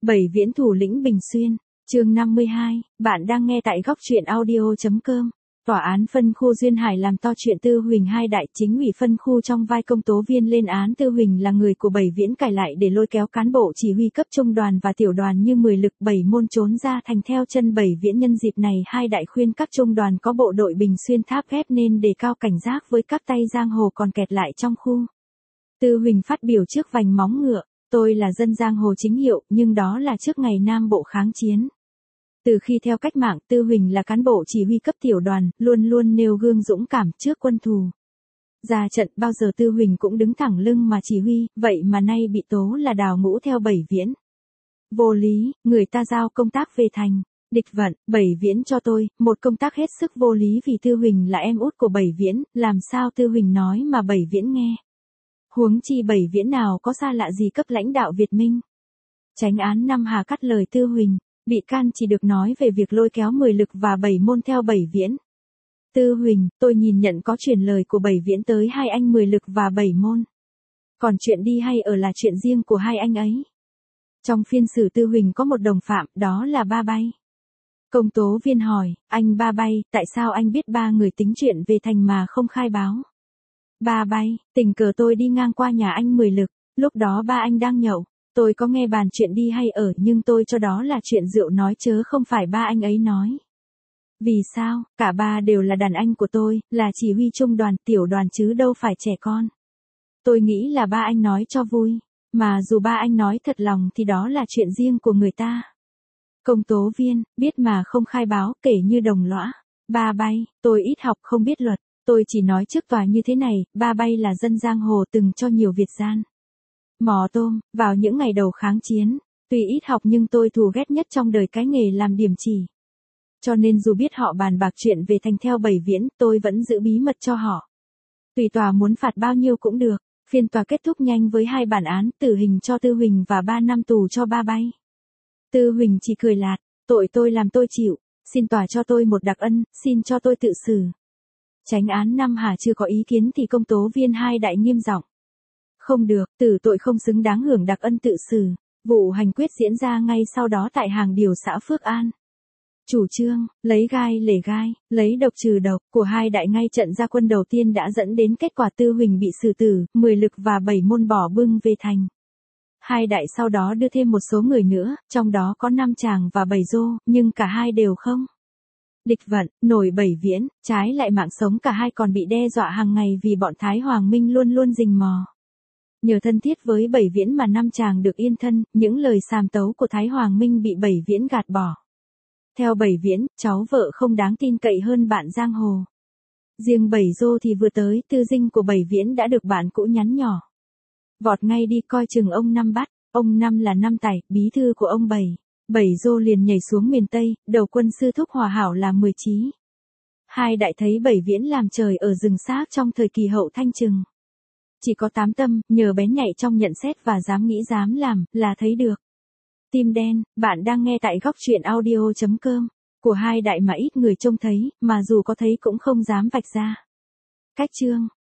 Bảy viễn thủ lĩnh Bình Xuyên, chương 52, bạn đang nghe tại góc truyện audio.com. Tòa án phân khu Duyên Hải làm to chuyện Tư Huỳnh hai đại chính ủy phân khu trong vai công tố viên lên án Tư Huỳnh là người của Bảy Viễn cải lại để lôi kéo cán bộ chỉ huy cấp trung đoàn và tiểu đoàn như 10 lực 7 môn trốn ra thành theo chân Bảy Viễn. Nhân dịp này hai đại khuyên các trung đoàn có bộ đội Bình Xuyên tháp ghép nên đề cao cảnh giác với các tay giang hồ còn kẹt lại trong khu. Tư Huỳnh phát biểu trước vành móng ngựa, tôi là dân giang hồ chính hiệu nhưng đó là trước ngày Nam Bộ kháng chiến. Từ khi theo cách mạng, Tư Huỳnh là cán bộ chỉ huy cấp tiểu đoàn, luôn luôn nêu gương dũng cảm trước quân thù. Ra trận bao giờ Tư Huỳnh cũng đứng thẳng lưng mà chỉ huy, vậy mà nay bị tố là đào ngũ theo Bảy Viễn. Vô lý, người ta giao công tác về thành, địch vận, Bảy Viễn cho tôi, một công tác hết sức vô lý vì Tư Huỳnh là em út của Bảy Viễn, làm sao Tư Huỳnh nói mà Bảy Viễn nghe. Huống chi Bảy Viễn nào có xa lạ gì cấp lãnh đạo Việt Minh. Chánh án Nam Hà cắt lời Tư Huỳnh. Bị can chỉ được nói về việc lôi kéo 10 lực và 7 môn theo Bảy Viễn. Tư Huỳnh, tôi nhìn nhận có truyền lời của Bảy Viễn tới hai anh 10 lực và 7 môn. Còn chuyện đi hay ở là chuyện riêng của hai anh ấy. Trong phiên xử Tư Huỳnh có một đồng phạm, đó là Ba Bay. Công tố viên hỏi, anh Ba Bay, tại sao anh biết ba người tính chuyện về thành mà không khai báo? Ba Bay, tình cờ tôi đi ngang qua nhà anh 10 lực, lúc đó ba anh đang nhậu. Tôi có nghe bàn chuyện đi hay ở nhưng tôi cho đó là chuyện rượu nói chớ không phải ba anh ấy nói. Vì sao, cả ba đều là đàn anh của tôi, là chỉ huy trung đoàn, tiểu đoàn chứ đâu phải trẻ con. Tôi nghĩ là ba anh nói cho vui, mà dù ba anh nói thật lòng thì đó là chuyện riêng của người ta. Công tố viên, biết mà không khai báo, kể như đồng lõa. Ba Bay, tôi ít học không biết luật, tôi chỉ nói trước tòa như thế này, Ba Bay là dân giang hồ từng cho nhiều Việt gian. Mò tôm, vào những ngày đầu kháng chiến, tuy ít học nhưng tôi thù ghét nhất trong đời cái nghề làm điểm chỉ. Cho nên dù biết họ bàn bạc chuyện về thành theo Bảy Viễn, tôi vẫn giữ bí mật cho họ. Tùy tòa muốn phạt bao nhiêu cũng được, phiên tòa kết thúc nhanh với hai bản án tử hình cho Tư Huỳnh và 3 năm tù cho Ba Bay. Tư Huỳnh chỉ cười lạt, tội tôi làm tôi chịu, xin tòa cho tôi một đặc ân, xin cho tôi tự xử. Chánh án Nam Hà chưa có ý kiến thì công tố viên hai đại nghiêm giọng. Không được, tử tội không xứng đáng hưởng đặc ân tự xử. Vụ hành quyết diễn ra ngay sau đó tại hàng điều xã Phước An. Chủ trương, lấy gai lể gai, lấy độc trừ độc của hai đại ngay trận ra quân đầu tiên đã dẫn đến kết quả Tư Huỳnh bị xử tử, 10 lực và 7 môn bỏ bưng về thành. Hai đại sau đó đưa thêm một số người nữa, trong đó có 5 chàng và 7 dô, nhưng cả hai đều không. Địch vận, nổi Bảy Viễn, trái lại mạng sống cả hai còn bị đe dọa hàng ngày vì bọn Thái Hoàng Minh luôn luôn rình mò. Nhờ thân thiết với Bảy Viễn mà 5 chàng được yên thân, những lời sàm tấu của Thái Hoàng Minh bị Bảy Viễn gạt bỏ. Theo Bảy Viễn, cháu vợ không đáng tin cậy hơn bạn giang hồ. Riêng Bảy Dô thì vừa tới tư dinh của Bảy Viễn đã được bạn cũ nhắn nhỏ. Vọt ngay đi coi chừng ông Năm bắt, ông Năm là Năm Tài, bí thư của ông Bảy. Bảy Dô liền nhảy xuống miền Tây, đầu quân sư thúc Hòa Hảo là 10 chí. Hai đại thấy Bảy Viễn làm trời ở rừng xác trong thời kỳ hậu Thanh Trừng. Chỉ có 8 tâm, nhờ bén nhạy trong nhận xét và dám nghĩ dám làm, là thấy được. Tim đen, bạn đang nghe tại góc truyện audio.com, của hai đại mà ít người trông thấy, mà dù có thấy cũng không dám vạch ra. Cách chương,